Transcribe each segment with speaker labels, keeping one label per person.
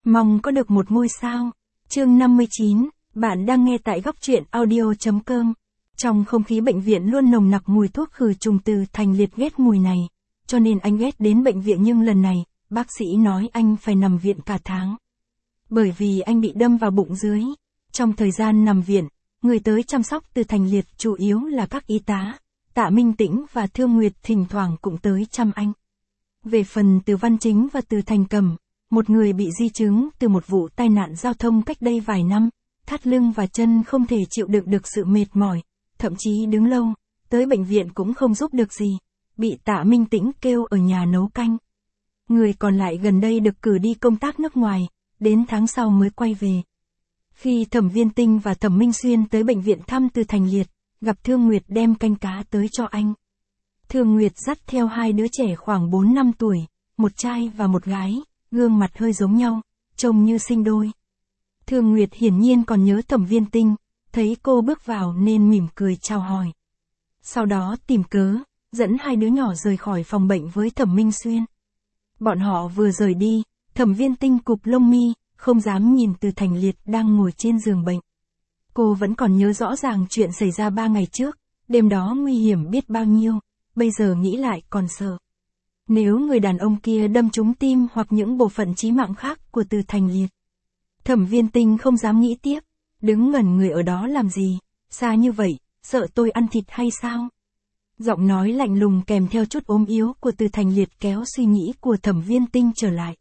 Speaker 1: Mong có được một ngôi sao. Chương 59, bạn đang nghe tại góc truyện audio.com. Trong không khí bệnh viện luôn nồng nặc mùi thuốc khử trùng. Từ Thành liệt ghét mùi này, cho nên anh ghét đến bệnh viện, nhưng lần này, bác sĩ nói anh phải nằm viện cả tháng. Bởi vì anh bị đâm vào bụng dưới. Trong thời gian nằm viện, người tới chăm sóc Từ Thành liệt chủ yếu là các y tá, Tạ Minh Tĩnh và Thương Nguyệt thỉnh thoảng cũng tới chăm anh. Về phần Từ Văn Chính và Từ Thành Cầm, một người bị di chứng từ một vụ tai nạn giao thông cách đây vài năm, thắt lưng và chân không thể chịu đựng được sự mệt mỏi, thậm chí đứng lâu, tới bệnh viện cũng không giúp được gì, bị Tạ Minh Tĩnh kêu ở nhà nấu canh. Người còn lại gần đây được cử đi công tác nước ngoài, đến tháng sau mới quay về. Khi Thẩm Viên Tinh và Thẩm Minh Xuyên tới bệnh viện thăm Từ Thành liệt, gặp Thương Nguyệt đem canh cá tới cho anh. Thương Nguyệt dắt theo hai đứa trẻ khoảng 4-5 tuổi, một trai và một gái, gương mặt hơi giống nhau, trông như sinh đôi. Thương Nguyệt hiển nhiên còn nhớ Thẩm Viên Tinh, thấy cô bước vào nên mỉm cười chào hỏi. Sau đó tìm cớ, dẫn hai đứa nhỏ rời khỏi phòng bệnh với Thẩm Minh Xuyên. Bọn họ vừa rời đi, Thẩm Viên Tinh cụp lông mi, không dám nhìn Từ Thành liệt đang ngồi trên giường bệnh. Cô vẫn còn nhớ rõ ràng chuyện xảy ra 3 ngày trước, đêm đó nguy hiểm biết bao nhiêu, bây giờ nghĩ lại còn sợ. Nếu người đàn ông kia đâm trúng tim hoặc những bộ phận chí mạng khác của Từ Thành liệt. Thẩm Viên Tinh không dám nghĩ tiếp, đứng ngẩn người ở đó làm gì, xa như vậy, sợ tôi ăn thịt hay sao? Giọng nói lạnh lùng kèm theo chút ốm yếu của Từ Thành liệt kéo suy nghĩ của Thẩm Viên Tinh trở lại.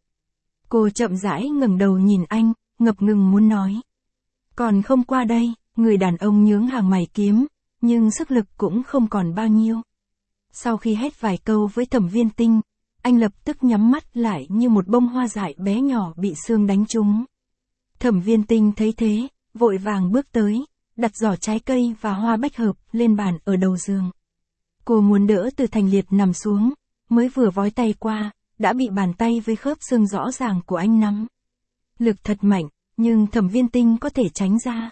Speaker 1: Cô chậm rãi ngẩng đầu nhìn anh, ngập ngừng muốn nói. Còn không qua đây, người đàn ông nhướng hàng mày kiếm, nhưng sức lực cũng không còn bao nhiêu. Sau khi hét vài câu với Thẩm Viên Tinh, anh lập tức nhắm mắt lại như một bông hoa dại bé nhỏ bị sương đánh trúng. Thẩm Viên Tinh thấy thế, vội vàng bước tới, đặt giỏ trái cây và hoa bách hợp lên bàn ở đầu giường. Cô muốn đỡ Từ Thành liệt nằm xuống, mới vừa vói tay qua, đã bị bàn tay với khớp xương rõ ràng của anh nắm. Lực thật mạnh, nhưng Thẩm Viên Tinh có thể tránh ra.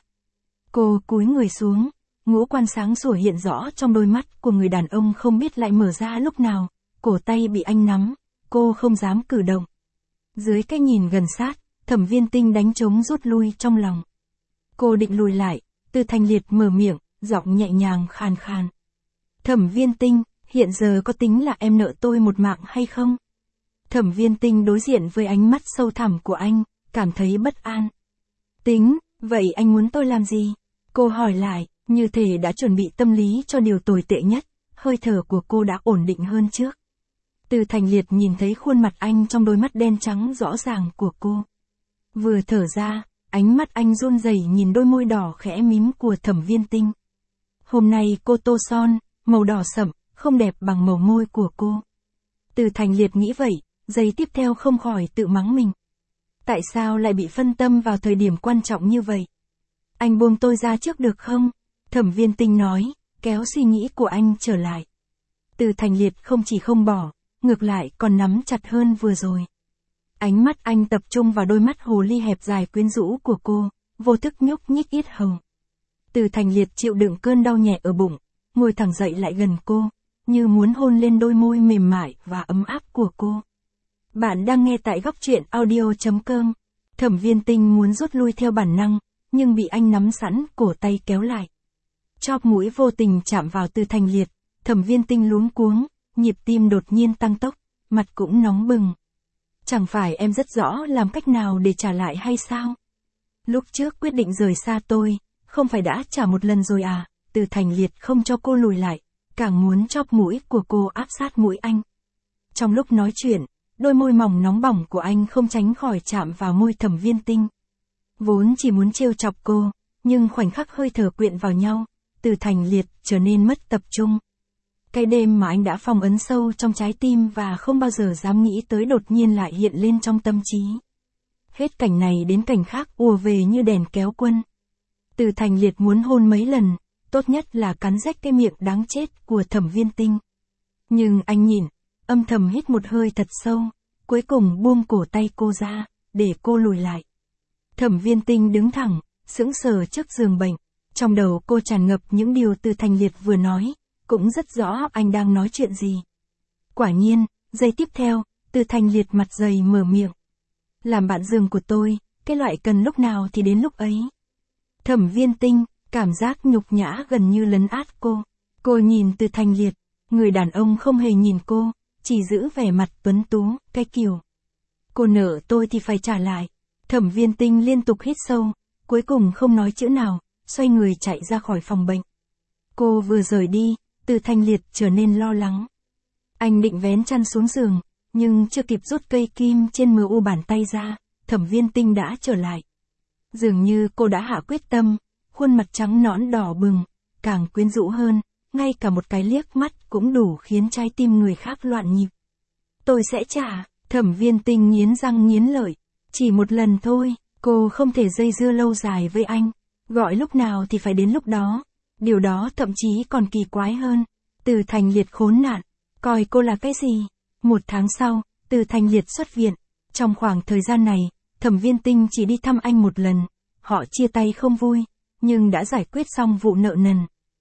Speaker 1: Cô cúi người xuống, ngũ quan sáng sủa hiện rõ trong đôi mắt của người đàn ông không biết lại mở ra lúc nào, cổ tay bị anh nắm, cô không dám cử động. Dưới cái nhìn gần sát, Thẩm Viên Tinh đánh trống rút lui trong lòng. Cô định lùi lại, Từ Thành liệt mở miệng, giọng nhẹ nhàng khàn khàn. Thẩm Viên Tinh, hiện giờ có tính là em nợ tôi một mạng hay không? Thẩm Viên Tinh đối diện với ánh mắt sâu thẳm của anh, cảm thấy bất an. Tính, vậy anh muốn tôi làm gì? Cô hỏi lại, như thể đã chuẩn bị tâm lý cho điều tồi tệ nhất, hơi thở của cô đã ổn định hơn trước. Từ Thành liệt nhìn thấy khuôn mặt anh trong đôi mắt đen trắng rõ ràng của cô. Vừa thở ra, ánh mắt anh run rẩy nhìn đôi môi đỏ khẽ mím của Thẩm Viên Tinh. Hôm nay cô tô son, màu đỏ sậm, không đẹp bằng màu môi của cô. Từ Thành liệt nghĩ vậy, giây tiếp theo không khỏi tự mắng mình. Tại sao lại bị phân tâm vào thời điểm quan trọng như vậy? Anh buông tôi ra trước được không? Thẩm Viên Tinh nói, kéo suy nghĩ của anh trở lại. Từ Thành liệt không chỉ không bỏ, ngược lại còn nắm chặt hơn vừa rồi. Ánh mắt anh tập trung vào đôi mắt hồ ly hẹp dài quyến rũ của cô, vô thức nhúc nhích yết hầu. Từ Thành liệt chịu đựng cơn đau nhẹ ở bụng, ngồi thẳng dậy lại gần cô, như muốn hôn lên đôi môi mềm mại và ấm áp của cô. Bạn đang nghe tại góc truyện audio.com. Thẩm Viên Tinh muốn rút lui theo bản năng, nhưng bị anh nắm sẵn cổ tay kéo lại. Chóp mũi vô tình chạm vào Từ Thành liệt, Thẩm Viên Tinh luống cuống, nhịp tim đột nhiên tăng tốc, mặt cũng nóng bừng. Chẳng phải em rất rõ làm cách nào để trả lại hay sao? Lúc trước quyết định rời xa tôi, không phải đã trả một lần rồi à? Từ Thành liệt không cho cô lùi lại, càng muốn chóp mũi của cô áp sát mũi anh. Trong lúc nói chuyện, đôi môi mỏng nóng bỏng của anh không tránh khỏi chạm vào môi Thẩm Viên Tinh. Vốn chỉ muốn trêu chọc cô, nhưng khoảnh khắc hơi thở quyện vào nhau, Từ Thành liệt trở nên mất tập trung. Cái đêm mà anh đã phong ấn sâu trong trái tim và không bao giờ dám nghĩ tới đột nhiên lại hiện lên trong tâm trí. Hết cảnh này đến cảnh khác ùa về như đèn kéo quân. Từ Thành liệt muốn hôn mấy lần, tốt nhất là cắn rách cái miệng đáng chết của Thẩm Viên Tinh. Nhưng anh nhìn, âm thầm hít một hơi thật sâu, cuối cùng buông cổ tay cô ra, để cô lùi lại. Thẩm Viên Tinh đứng thẳng, sững sờ trước giường bệnh, trong đầu cô tràn ngập những điều Từ Thành liệt vừa nói, cũng rất rõ anh đang nói chuyện gì. Quả nhiên, giây tiếp theo, Từ Thành liệt mặt dày mở miệng. làm bạn giường của tôi, cái loại cần lúc nào thì đến lúc ấy. Thẩm Viên Tinh, cảm giác nhục nhã gần như lấn át cô. Cô nhìn Từ Thành Liệt, người đàn ông không hề nhìn cô, chỉ giữ vẻ mặt tuấn tú, cái kiểu. Cô nợ tôi thì phải trả lại. Thẩm Viên Tinh liên tục hít sâu, cuối cùng không nói chữ nào, xoay người chạy ra khỏi phòng bệnh. Cô vừa rời đi, Từ Thành Liệt trở nên lo lắng. Anh định vén chăn xuống giường, nhưng chưa kịp rút cây kim trên mu bàn tay ra, Thẩm Viên Tinh đã trở lại. Dường như cô đã hạ quyết tâm, khuôn mặt trắng nõn đỏ bừng, càng quyến rũ hơn, ngay cả một cái liếc mắt cũng đủ khiến trái tim người khác loạn nhịp. Tôi sẽ trả, Thẩm Viên Tinh nghiến răng nghiến lợi, chỉ một lần thôi, cô không thể dây dưa lâu dài với anh, gọi lúc nào thì phải đến lúc đó. Điều đó thậm chí còn kỳ quái hơn. Từ Thành Liệt khốn nạn, coi cô là cái gì? 1 tháng sau, Từ Thành Liệt xuất viện. Trong khoảng thời gian này, Thẩm Viên Tinh chỉ đi thăm anh một lần. Họ chia tay không vui, nhưng đã giải quyết xong vụ nợ nần.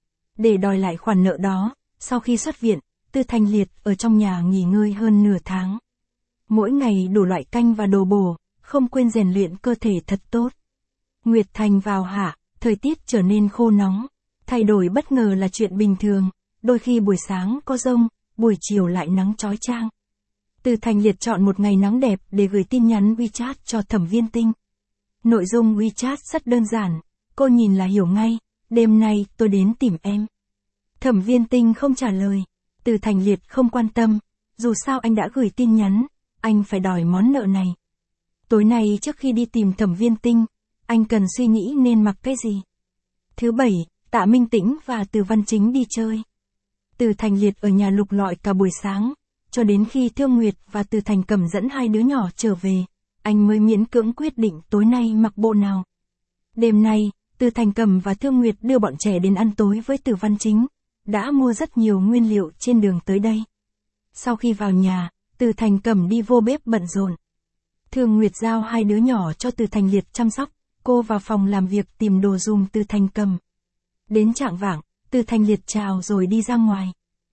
Speaker 1: Để đòi lại khoản nợ đó, sau khi xuất viện, Từ Thành Liệt ở trong nhà nghỉ ngơi hơn nửa tháng. Mỗi ngày đủ loại canh và đồ bổ, không quên rèn luyện cơ thể thật tốt. Nguyệt Thành vào hạ, thời tiết trở nên khô nóng. Thay đổi bất ngờ là chuyện bình thường, đôi khi buổi sáng có dông, buổi chiều lại nắng chói chang. Từ Thành Liệt chọn một ngày nắng đẹp để gửi tin nhắn WeChat cho Thẩm Viên Tinh. Nội dung WeChat rất đơn giản, cô nhìn là hiểu ngay, đêm nay tôi đến tìm em. Thẩm Viên Tinh không trả lời, Từ Thành Liệt không quan tâm, dù sao anh đã gửi tin nhắn, anh phải đòi món nợ này. Tối nay trước khi đi tìm Thẩm Viên Tinh, anh cần suy nghĩ nên mặc cái gì. Thứ Bảy, Tạ Minh Tĩnh và Từ Văn Chính đi chơi. Từ Thành Liệt ở nhà lục lọi cả buổi sáng, cho đến khi Thương Nguyệt và Từ Thành Cẩm dẫn 2 đứa nhỏ trở về, anh mới miễn cưỡng quyết định tối nay mặc bộ nào. Đêm nay, Từ Thành Cẩm và Thương Nguyệt đưa bọn trẻ đến ăn tối với Từ Văn Chính, đã mua rất nhiều nguyên liệu trên đường tới đây. Sau khi vào nhà, Từ Thành Cẩm đi vô bếp bận rộn. Thương Nguyệt giao 2 đứa nhỏ cho Từ Thành Liệt chăm sóc, cô vào phòng làm việc tìm đồ dùng Từ Thành Cẩm. Đến chạng vạng, Từ Thành Liệt chào rồi đi ra ngoài.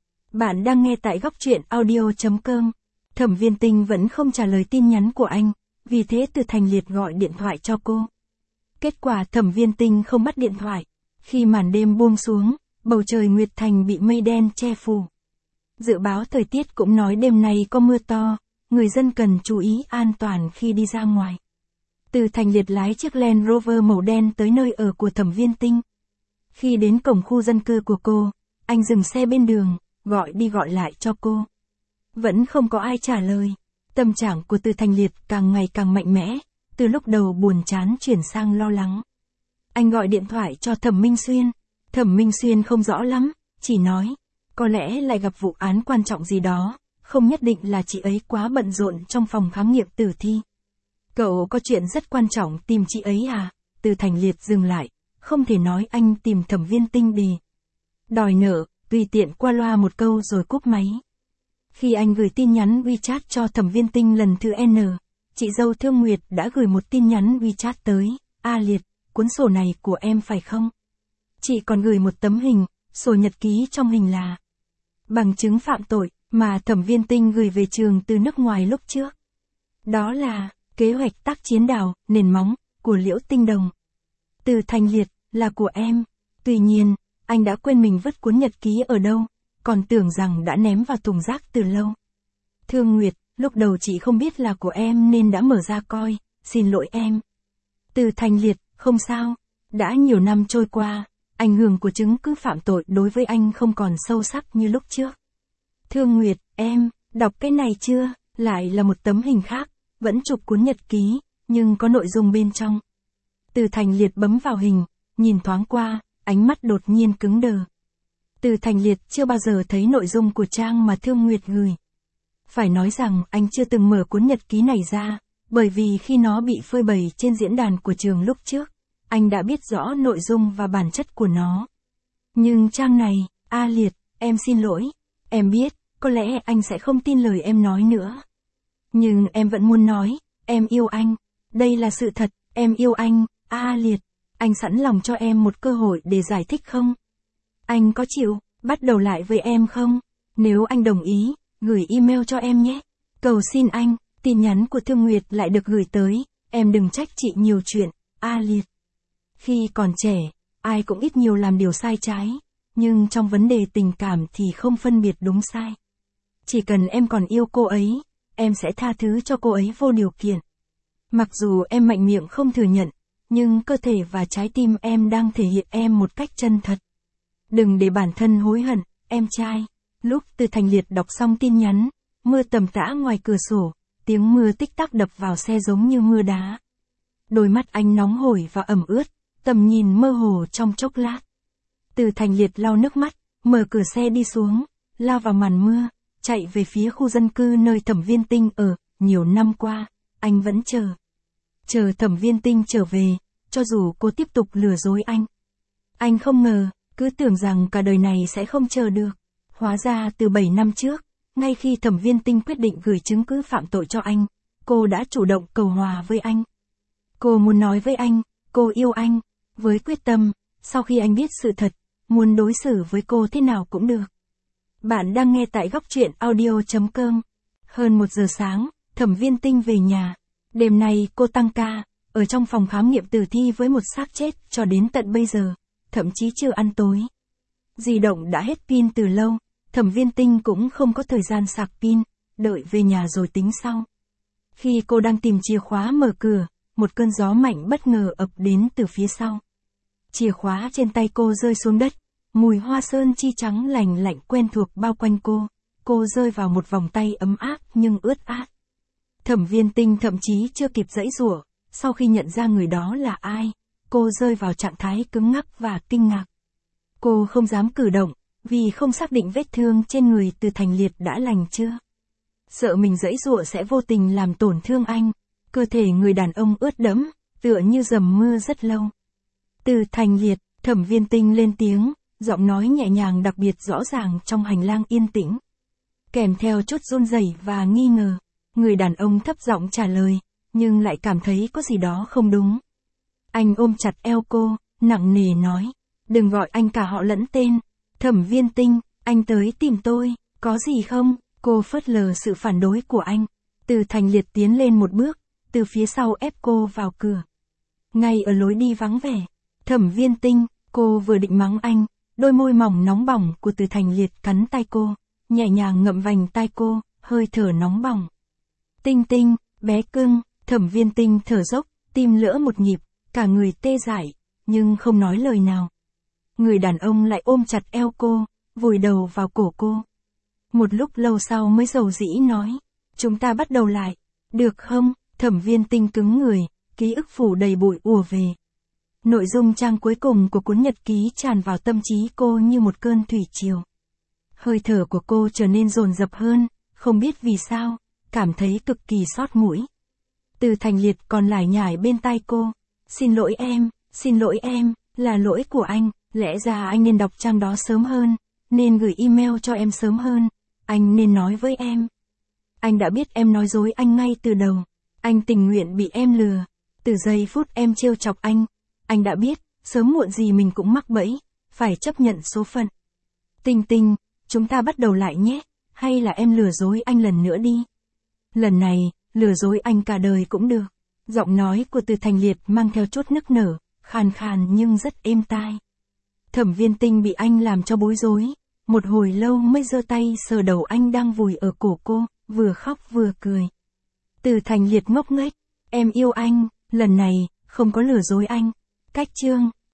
Speaker 1: Bạn đang nghe tại góc truyện audio.com. Thẩm Viên Tinh vẫn không trả lời tin nhắn của anh, vì thế Từ Thành Liệt gọi điện thoại cho cô. Kết quả Thẩm Viên Tinh không bắt điện thoại. Khi màn đêm buông xuống, bầu trời Nguyệt Thành bị mây đen che phủ. Dự báo thời tiết cũng nói đêm nay có mưa to, người dân cần chú ý an toàn khi đi ra ngoài. Từ Thành Liệt lái chiếc Land Rover màu đen tới nơi ở của Thẩm Viên Tinh. Khi đến cổng khu dân cư của cô, anh dừng xe bên đường, gọi đi gọi lại cho cô. Vẫn không có ai trả lời. Tâm trạng của Từ Thành Liệt càng ngày càng mạnh mẽ, từ lúc đầu buồn chán chuyển sang lo lắng. Anh gọi điện thoại cho Thẩm Minh Xuyên. Thẩm Minh Xuyên không rõ lắm, chỉ nói, có lẽ lại gặp vụ án quan trọng gì đó, không nhất định là chị ấy quá bận rộn trong phòng khám nghiệm tử thi. Cậu có chuyện rất quan trọng tìm chị ấy à? Từ Thành Liệt dừng lại, không thể nói anh tìm Thẩm Viên Tinh đi. Đòi nợ, tùy tiện qua loa một câu rồi cúp máy. Khi anh gửi tin nhắn WeChat cho Thẩm Viên Tinh lần thứ N, chị dâu Thương Nguyệt đã gửi một tin nhắn WeChat tới, A Liệt, cuốn sổ này của em phải không? Chị còn gửi một tấm hình, sổ nhật ký trong hình là bằng chứng phạm tội mà Thẩm Viên Tinh gửi về trường từ nước ngoài lúc trước. Đó là kế hoạch tác chiến đào, nền móng, của Liễu Tinh Đồng. Từ Thành Liệt, là của em. Tuy nhiên, anh đã quên mình vứt cuốn nhật ký ở đâu, còn tưởng rằng đã ném vào thùng rác từ lâu. Thương Nguyệt, lúc đầu chị không biết là của em nên đã mở ra coi, xin lỗi em. Từ Thành Liệt, không sao, đã nhiều năm trôi qua, ảnh hưởng của chứng cứ phạm tội đối với anh không còn sâu sắc như lúc trước. Thương Nguyệt, em, đọc cái này chưa? Lại là một tấm hình khác, vẫn chụp cuốn nhật ký, nhưng có nội dung bên trong. Từ Thành Liệt bấm vào hình, nhìn thoáng qua, ánh mắt đột nhiên cứng đờ. Từ Thành Liệt chưa bao giờ thấy nội dung của trang mà Thương Nguyệt gửi. Phải nói rằng anh chưa từng mở cuốn nhật ký này ra, bởi vì khi nó bị phơi bày trên diễn đàn của trường lúc trước, anh đã biết rõ nội dung và bản chất của nó. Nhưng trang này, A Liệt, em xin lỗi, em biết, có lẽ anh sẽ không tin lời em nói nữa. Nhưng em vẫn muốn nói, em yêu anh, đây là sự thật, em yêu anh, A Liệt, anh sẵn lòng cho em một cơ hội để giải thích không? Anh có chịu, bắt đầu lại với em không? Nếu anh đồng ý, gửi email cho em nhé. Cầu xin anh, Tin nhắn của Thương Nguyệt lại được gửi tới, em đừng trách chị nhiều chuyện, A Liệt. Khi còn trẻ, ai cũng ít nhiều làm điều sai trái, nhưng trong vấn đề tình cảm thì không phân biệt đúng sai. Chỉ cần em còn yêu cô ấy, em sẽ tha thứ cho cô ấy vô điều kiện. Mặc dù em mạnh miệng không thừa nhận, nhưng cơ thể và trái tim em đang thể hiện em một cách chân thật. Đừng để bản thân hối hận, em trai. Lúc Từ Thành Liệt đọc xong tin nhắn, mưa tầm tã ngoài cửa sổ, tiếng mưa tích tắc đập vào xe giống như mưa đá. Đôi mắt anh nóng hổi và ẩm ướt, tầm nhìn mơ hồ trong chốc lát. Từ Thành Liệt lau nước mắt, mở cửa xe đi xuống, lao vào màn mưa, chạy về phía khu dân cư nơi Thẩm Viên Tinh ở. Nhiều năm qua, anh vẫn chờ Thẩm Viên Tinh trở về, cho dù cô tiếp tục lừa dối anh. Anh không ngờ, cứ tưởng rằng cả đời này sẽ không chờ được. Hóa ra từ 7 năm trước, ngay khi Thẩm Viên Tinh quyết định gửi chứng cứ phạm tội cho anh, cô đã chủ động cầu hòa với anh. Cô muốn nói với anh, cô yêu anh, với quyết tâm, sau khi anh biết sự thật, muốn đối xử với cô thế nào cũng được. Bạn đang nghe tại góc truyện audio.com. Hơn 1 giờ sáng, Thẩm Viên Tinh về nhà. Đêm nay cô tăng ca, ở trong phòng khám nghiệm tử thi với một xác chết cho đến tận bây giờ, thậm chí chưa ăn tối. Di động đã hết pin từ lâu, Thẩm Viên Tinh cũng không có thời gian sạc pin, đợi về nhà rồi tính sau. Khi cô đang tìm chìa khóa mở cửa, một cơn gió mạnh bất ngờ ập đến từ phía sau. Chìa khóa trên tay cô rơi xuống đất, mùi hoa sơn chi trắng lành lạnh quen thuộc bao quanh cô rơi vào một vòng tay ấm áp nhưng ướt át. Thẩm Viên Tinh thậm chí chưa kịp giãy giụa, sau khi nhận ra người đó là ai, cô rơi vào trạng thái cứng ngắc và kinh ngạc. Cô không dám cử động, vì không xác định vết thương trên người Từ Thành Liệt đã lành chưa. Sợ mình giãy giụa sẽ vô tình làm tổn thương anh, cơ thể người đàn ông ướt đẫm, tựa như dầm mưa rất lâu. Từ Thành Liệt, Thẩm Viên Tinh lên tiếng, giọng nói nhẹ nhàng đặc biệt rõ ràng trong hành lang yên tĩnh. Kèm theo chút run rẩy và nghi ngờ, người đàn ông thấp giọng trả lời, nhưng lại cảm thấy có gì đó không đúng. Anh ôm chặt eo cô, nặng nề nói, đừng gọi anh cả họ lẫn tên. Thẩm Viên Tinh, anh tới tìm tôi, có gì không? Cô phớt lờ sự phản đối của anh. Từ Thành Liệt tiến lên một bước, từ phía sau ép cô vào cửa. Ngay ở lối đi vắng vẻ, Thẩm Viên Tinh, cô vừa định mắng anh, đôi môi mỏng nóng bỏng của Từ Thành Liệt cắn tay cô, nhẹ nhàng ngậm vành tai cô, hơi thở nóng bỏng. Tinh Tinh, bé cưng. Thẩm Viên Tinh thở dốc, tim lỡ một nhịp, cả người tê dại, nhưng không nói lời nào. Người đàn ông lại ôm chặt eo cô, vùi đầu vào cổ cô. Một lúc lâu sau mới dầu dĩ nói, chúng ta bắt đầu lại, được không? Thẩm Viên Tinh cứng người, ký ức phủ đầy bụi ùa về. Nội dung trang cuối cùng của cuốn nhật ký tràn vào tâm trí cô như một cơn thủy triều. Hơi thở của cô trở nên dồn dập hơn, không biết vì sao, cảm thấy cực kỳ xót mũi. Từ Thành Liệt còn lải nhải bên tai cô, xin lỗi em, là lỗi của anh, lẽ ra anh nên đọc trang đó sớm hơn, nên gửi email cho em sớm hơn, anh nên nói với em. Anh đã biết em nói dối anh ngay từ đầu, anh tình nguyện bị em lừa, từ giây phút em trêu chọc anh đã biết, sớm muộn gì mình cũng mắc bẫy, phải chấp nhận số phận. Tinh Tinh, chúng ta bắt đầu lại nhé, hay là em lừa dối anh lần nữa đi. Lần này, lừa dối anh cả đời cũng được. Giọng nói của Từ Thành Liệt mang theo chút nức nở, khàn khàn nhưng rất êm tai. Thẩm Viên Tinh bị anh làm cho bối rối, một hồi lâu mới giơ tay sờ đầu anh đang vùi ở cổ cô, vừa khóc vừa cười. Từ Thành Liệt ngốc nghếch, em yêu anh, lần này, không có lừa dối anh. Cách chương